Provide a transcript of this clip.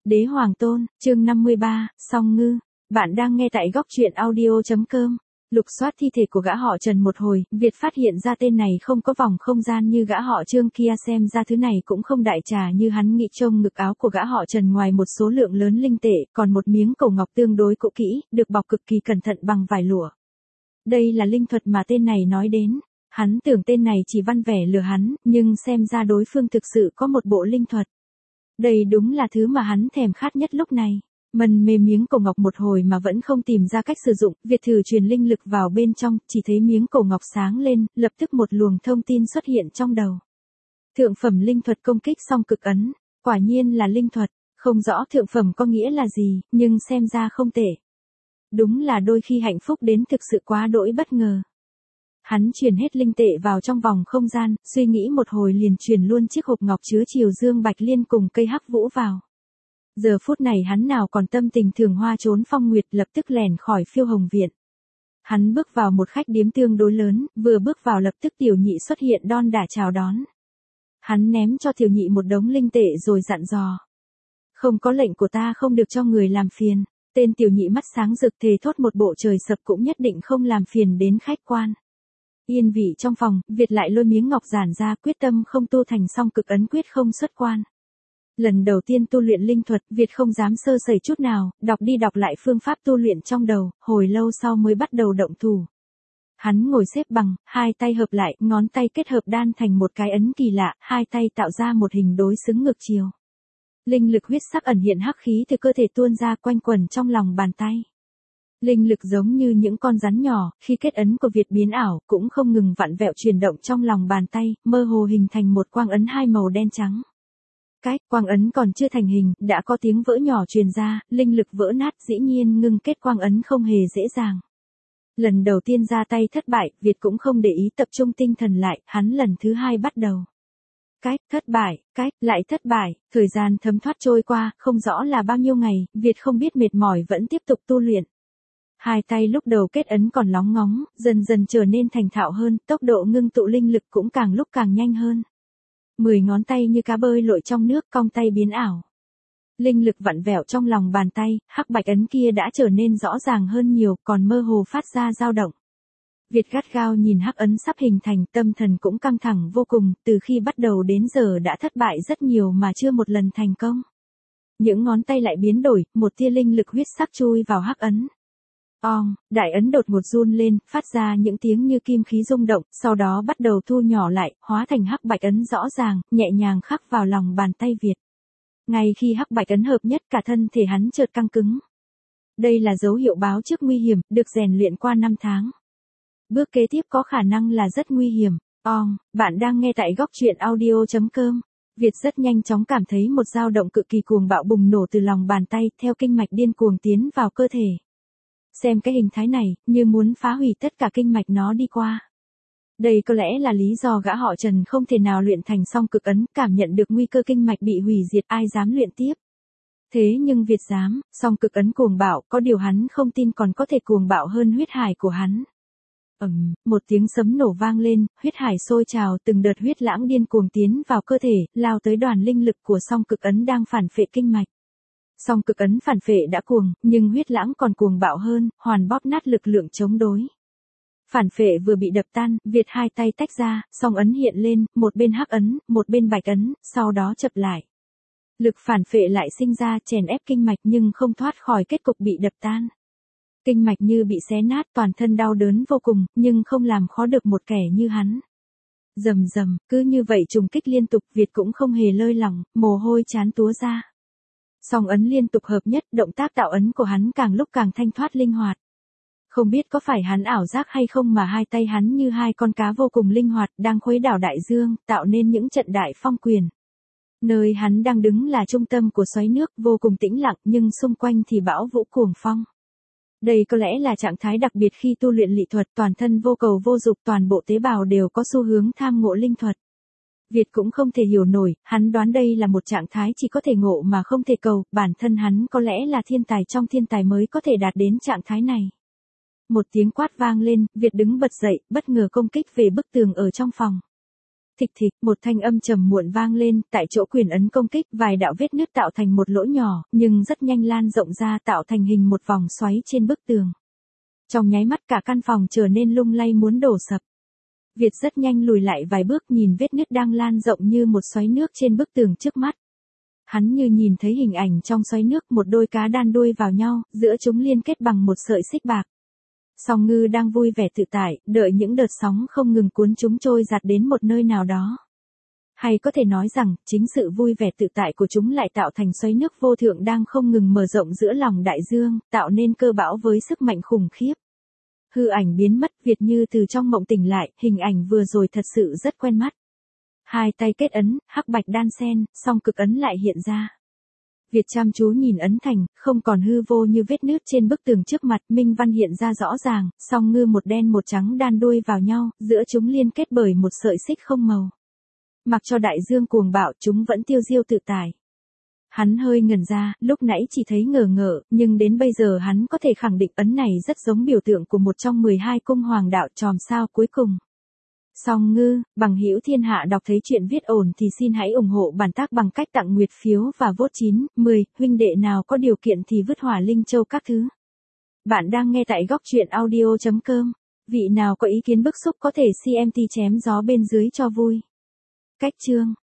Đế Hoàng Tôn, chương 53, Song Ngư. Bạn đang nghe tại góc truyện audio.com. Lục soát thi thể của gã họ Trần một hồi, Việt phát hiện ra tên này không có vòng không gian như gã họ Trương kia, xem ra thứ này cũng không đại trà như hắn nghĩ. Trông ngực áo của gã họ Trần ngoài một số lượng lớn linh tệ, còn một miếng cổ ngọc tương đối cũ kỹ, được bọc cực kỳ cẩn thận bằng vải lụa. Đây là linh thuật mà tên này nói đến. Hắn tưởng tên này chỉ văn vẻ lừa hắn, nhưng xem ra đối phương thực sự có một bộ linh thuật. Đây đúng là thứ mà hắn thèm khát nhất lúc này. Mân mê miếng cổ ngọc một hồi mà vẫn không tìm ra cách sử dụng, Việt thử truyền linh lực vào bên trong, chỉ thấy miếng cổ ngọc sáng lên, lập tức một luồng thông tin xuất hiện trong đầu. Thượng phẩm linh thuật công kích song cực ấn, quả nhiên là linh thuật, không rõ thượng phẩm có nghĩa là gì, nhưng xem ra không tệ. Đúng là đôi khi hạnh phúc đến thực sự quá đỗi bất ngờ. Hắn truyền hết linh tệ vào trong vòng không gian, suy nghĩ một hồi liền truyền luôn chiếc hộp ngọc chứa Triều Dương Bạch Liên cùng cây hắc vũ vào. Giờ phút này hắn nào còn tâm tình thưởng hoa trốn phong nguyệt, lập tức lẻn khỏi Phiêu Hồng Viện. Hắn bước vào một khách điếm tương đối lớn, vừa bước vào lập tức tiểu nhị xuất hiện đon đả chào đón. Hắn ném cho tiểu nhị một đống linh tệ rồi dặn dò. Không có lệnh của ta không được cho người làm phiền. Tên tiểu nhị mắt sáng rực thề thốt một bộ trời sập cũng nhất định không làm phiền đến khách quan. Yên vị trong phòng, Việt lại lôi miếng ngọc giản ra, quyết tâm không tu thành song cực ấn, quyết không xuất quan. Lần đầu tiên tu luyện linh thuật, Việt không dám sơ sẩy chút nào, đọc đi đọc lại phương pháp tu luyện trong đầu, hồi lâu sau mới bắt đầu động thủ. Hắn ngồi xếp bằng, hai tay hợp lại, ngón tay kết hợp đan thành một cái ấn kỳ lạ, hai tay tạo ra một hình đối xứng ngược chiều. Linh lực huyết sắc ẩn hiện hắc khí từ cơ thể tuôn ra quanh quẩn trong lòng bàn tay. Linh lực giống như những con rắn nhỏ, khi kết ấn của Việt biến ảo, cũng không ngừng vặn vẹo chuyển động trong lòng bàn tay, mơ hồ hình thành một quang ấn hai màu đen trắng. Cái quang ấn còn chưa thành hình, đã có tiếng vỡ nhỏ truyền ra, linh lực vỡ nát, dĩ nhiên ngưng kết quang ấn không hề dễ dàng. Lần đầu tiên ra tay thất bại, Việt cũng không để ý, tập trung tinh thần lại, hắn lần thứ hai bắt đầu. Thất bại, lại thất bại, thời gian thấm thoát trôi qua, không rõ là bao nhiêu ngày, Việt không biết mệt mỏi vẫn tiếp tục tu luyện. Hai tay lúc đầu kết ấn còn lóng ngóng, dần dần trở nên thành thạo hơn, tốc độ ngưng tụ linh lực cũng càng lúc càng nhanh hơn. 10 ngón tay như cá bơi lội trong nước, cong tay biến ảo. Linh lực vặn vẹo trong lòng bàn tay, hắc bạch ấn kia đã trở nên rõ ràng hơn nhiều, còn mơ hồ phát ra dao động. Việt gắt gao nhìn hắc ấn sắp hình thành, tâm thần cũng căng thẳng vô cùng, từ khi bắt đầu đến giờ đã thất bại rất nhiều mà chưa một lần thành công. Những ngón tay lại biến đổi, một tia linh lực huyết sắc chui vào hắc ấn. Đại ấn đột ngột run lên, phát ra những tiếng như kim khí rung động, sau đó bắt đầu thu nhỏ lại, hóa thành hắc bạch ấn rõ ràng, nhẹ nhàng khắc vào lòng bàn tay Việt. Ngay khi hắc bạch ấn hợp nhất, cả thân thể hắn chợt căng cứng. Đây là dấu hiệu báo trước nguy hiểm, được rèn luyện qua 5 tháng. Bước kế tiếp có khả năng là rất nguy hiểm. Bạn đang nghe tại góc truyện audio.com. Việt rất nhanh chóng cảm thấy một dao động cực kỳ cuồng bạo bùng nổ từ lòng bàn tay, theo kinh mạch điên cuồng tiến vào cơ thể. Xem cái hình thái này, như muốn phá hủy tất cả kinh mạch nó đi qua. Đây có lẽ là lý do gã họ Trần không thể nào luyện thành song cực ấn, cảm nhận được nguy cơ kinh mạch bị hủy diệt, ai dám luyện tiếp. Thế nhưng Việt dám, song cực ấn cuồng bạo, có điều hắn không tin còn có thể cuồng bạo hơn huyết hải của hắn. Một tiếng sấm nổ vang lên, huyết hải sôi trào, từng đợt huyết lãng điên cuồng tiến vào cơ thể, lao tới đoàn linh lực của song cực ấn đang phản phệ kinh mạch. Song cực ấn phản phệ đã cuồng, nhưng huyết lãng còn cuồng bạo hơn, hoàn bóp nát lực lượng chống đối. Phản phệ vừa bị đập tan, Việt hai tay tách ra, song ấn hiện lên, một bên hắc ấn, một bên bạch ấn, sau đó chập lại. Lực phản phệ lại sinh ra, chèn ép kinh mạch nhưng không thoát khỏi kết cục bị đập tan. Kinh mạch như bị xé nát, toàn thân đau đớn vô cùng, nhưng không làm khó được một kẻ như hắn. Rầm rầm, cứ như vậy trùng kích liên tục, Việt cũng không hề lơi lỏng, mồ hôi trán túa ra. Song ấn liên tục hợp nhất, động tác tạo ấn của hắn càng lúc càng thanh thoát linh hoạt. Không biết có phải hắn ảo giác hay không mà hai tay hắn như hai con cá vô cùng linh hoạt, đang khuấy đảo đại dương, tạo nên những trận đại phong quyền. Nơi hắn đang đứng là trung tâm của xoáy nước, vô cùng tĩnh lặng, nhưng xung quanh thì bão vũ cuồng phong. Đây có lẽ là trạng thái đặc biệt khi tu luyện lị thuật, toàn thân vô cầu vô dục, toàn bộ tế bào đều có xu hướng tham ngộ linh thuật. Việt cũng không thể hiểu nổi, hắn đoán đây là một trạng thái chỉ có thể ngộ mà không thể cầu, bản thân hắn có lẽ là thiên tài trong thiên tài mới có thể đạt đến trạng thái này. Một tiếng quát vang lên, Việt đứng bật dậy, bất ngờ công kích về bức tường ở trong phòng. Thịch thịch, một thanh âm trầm muộn vang lên, tại chỗ quyền ấn công kích, vài đạo vết nứt tạo thành một lỗ nhỏ, nhưng rất nhanh lan rộng ra tạo thành hình một vòng xoáy trên bức tường. Trong nháy mắt cả căn phòng trở nên lung lay muốn đổ sập. Việt rất nhanh lùi lại vài bước nhìn vết nứt đang lan rộng như một xoáy nước trên bức tường trước mắt. Hắn như nhìn thấy hình ảnh trong xoáy nước một đôi cá đan đuôi vào nhau, giữa chúng liên kết bằng một sợi xích bạc. Song Ngư đang vui vẻ tự tại, đợi những đợt sóng không ngừng cuốn chúng trôi giạt đến một nơi nào đó. Hay có thể nói rằng, chính sự vui vẻ tự tại của chúng lại tạo thành xoáy nước vô thượng đang không ngừng mở rộng giữa lòng đại dương, tạo nên cơ bão với sức mạnh khủng khiếp. Hư ảnh biến mất, Việt như từ trong mộng tỉnh lại, hình ảnh vừa rồi thật sự rất quen mắt. Hai tay kết ấn, hắc bạch đan xen, song cực ấn lại hiện ra. Việt chăm chú nhìn ấn thành, không còn hư vô như vết nứt trên bức tường trước mặt, minh văn hiện ra rõ ràng, song ngư một đen một trắng đan đuôi vào nhau, giữa chúng liên kết bởi một sợi xích không màu. Mặc cho đại dương cuồng bạo, chúng vẫn tiêu diêu tự tại. Hắn hơi ngẩn ra, lúc nãy chỉ thấy ngờ ngợ, nhưng đến bây giờ hắn có thể khẳng định ấn này rất giống biểu tượng của một trong 12 cung hoàng đạo chòm sao cuối cùng. Song Ngư, bằng hữu thiên hạ đọc thấy chuyện viết ổn thì xin hãy ủng hộ bản tác bằng cách tặng nguyệt phiếu và vote 9, 10, huynh đệ nào có điều kiện thì vứt hỏa linh châu các thứ. Bạn đang nghe tại góc truyện audio.com. Vị nào có ý kiến bức xúc có thể CMT chém gió bên dưới cho vui. Cách chương